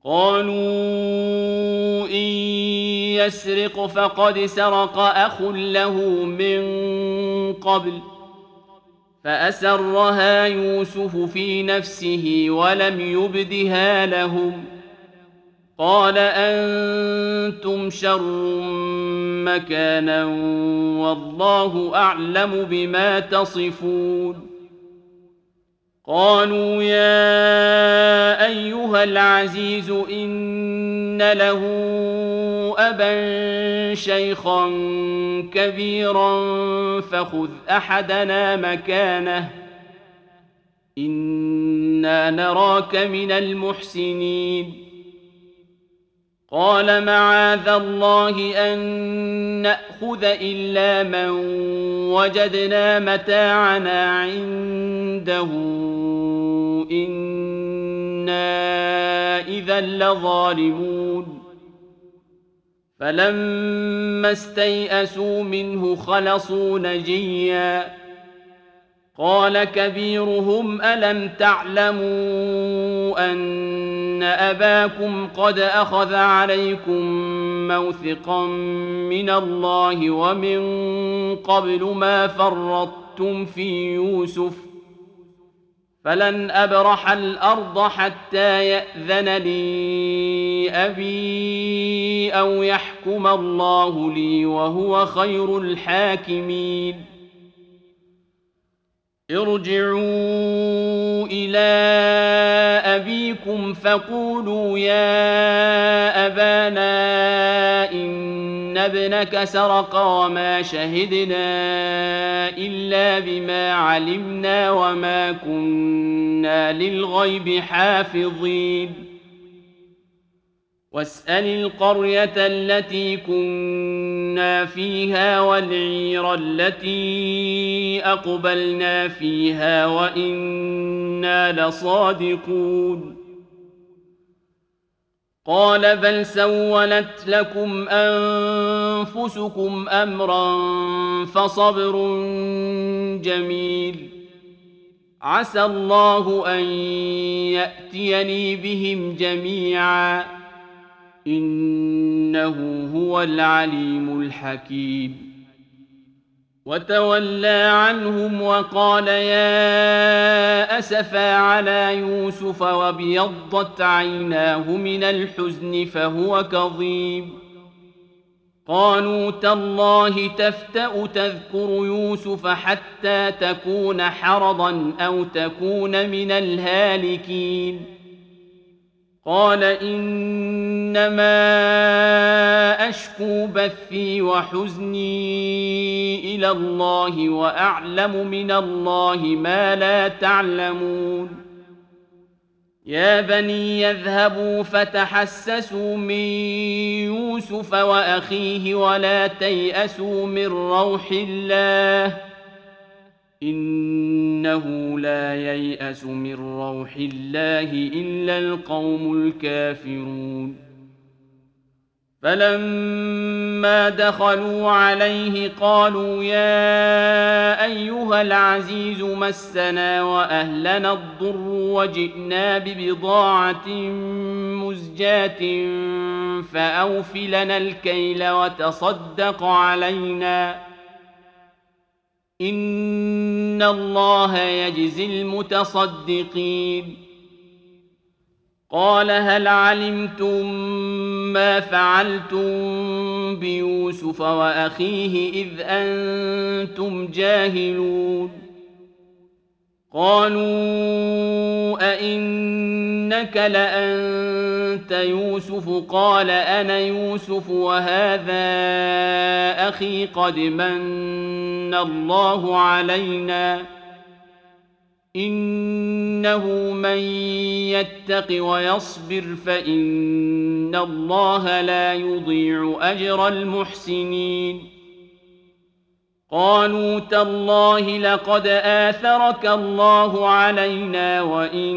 قالوا إن يسرق فقد سرق أخ له من قبل فأسرها يوسف في نفسه ولم يبدها لهم قال أنتم شر مكانا والله أعلم بما تصفون قالوا يا أيها العزيز إن له أبا شيخا كبيرا فخذ أحدنا مكانه إنا نراك من المحسنين قال معاذ الله أن نأخذ إلا من وجدنا متاعنا عنده إنا إذا لظالمون فلما استيئسوا منه خلصوا نجيا قال كبيرهم ألم تعلموا أن أباكم قد أخذ عليكم موثقا من الله ومن قبل ما فرطتم في يوسف فلن أبرح الأرض حتى يأذن لي أبي أو يحكم الله لي وهو خير الحاكمين ارجعوا إلى أبيكم فقولوا يا أبانا إن ابنك سرق وما شهدنا إلا بما علمنا وما كنا للغيب حافظين واسأل القرية التي كنا فيها والعير التي أقبلنا فيها وإنا لصادقون قال بل سولت لكم أنفسكم أمرا فصبر جميل عسى الله أن يأتيني بهم جميعا إنه هو العليم الحكيم وتولى عنهم وقال يا أسفى على يوسف وابيضت عيناه من الحزن فهو كظيم قالوا تالله تفتأ تذكر يوسف حتى تكون حرضا أو تكون من الهالكين قال إنما أشكو بثي وحزني إلى الله وأعلم من الله ما لا تعلمون يا بني يذهبوا فتحسسوا من يوسف وأخيه ولا تيأسوا من روح الله إنه لا ييأس من روح الله إلا القوم الكافرون فلما دخلوا عليه قالوا يا أيها العزيز مسنا وأهلنا الضر وجئنا ببضاعة مزجاة فأوف لنا الكيل وتصدق علينا إن الله يجزي المتصدقين قال هل علمتم ما فعلتم بيوسف وأخيه إذ أنتم جاهلون قالوا أئنك لأنت يوسف قال أنا يوسف وهذا أخي قد من الله علينا إنه من يتق ويصبر فإن الله لا يضيع أجر المحسنين قالوا تالله لقد آثرك الله علينا وإن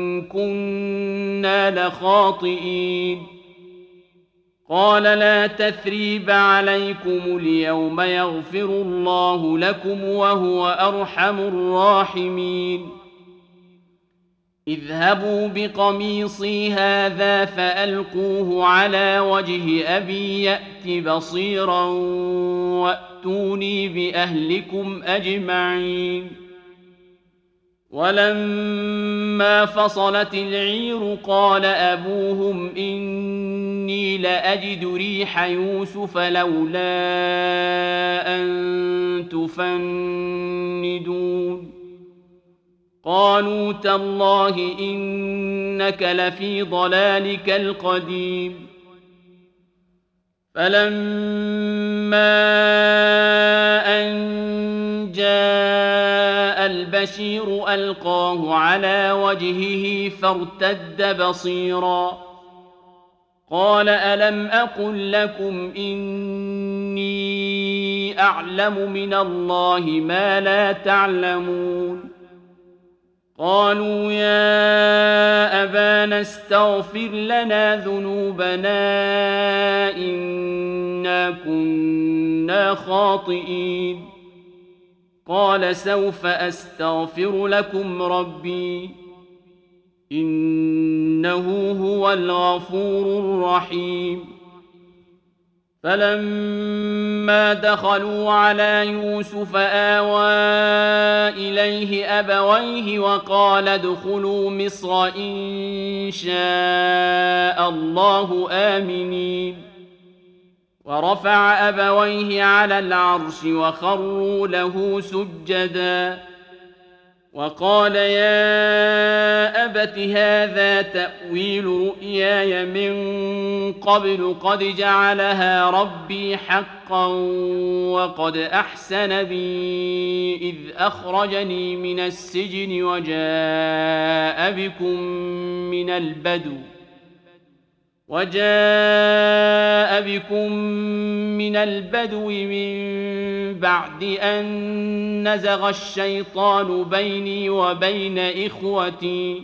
كنا لخاطئين قال لا تثريب عليكم اليوم يغفر الله لكم وهو أرحم الراحمين اذهبوا بقميصي هذا فألقوه على وجه أبي يأت بصيرا وأتوني بأهلكم أجمعين. ولما فصلت العير قال أبوهم إني لأجد ريح يوسف لولا أن تفندون. قالوا تالله إنك لفي ضلالك القديم. فلما أن جاء البشير ألقاه على وجهه فارتد بصيرا قال ألم أقل لكم إني أعلم من الله ما لا تعلمون. قالوا يا أبانا استغفر لنا ذنوبنا إنا كنا خاطئين. قال سوف أستغفر لكم ربي إنه هو الغفور الرحيم. فلما دخلوا على يوسف آوى إليه أبويه وقال ادخلوا مصر إن شاء الله آمنين. ورفع أبويه على العرش وخروا له سجدا وقال يا أبت هذا تأويل رؤياي من قبل قد جعلها ربي حقا وقد أحسن بي إذ أخرجني من السجن وجاء بكم من البدو من بعد أن نزغ الشيطان بيني وبين إخوتي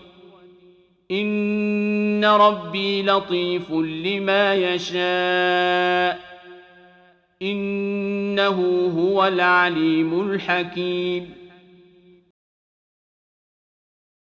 إن ربي لطيف لما يشاء إنه هو العليم الحكيم.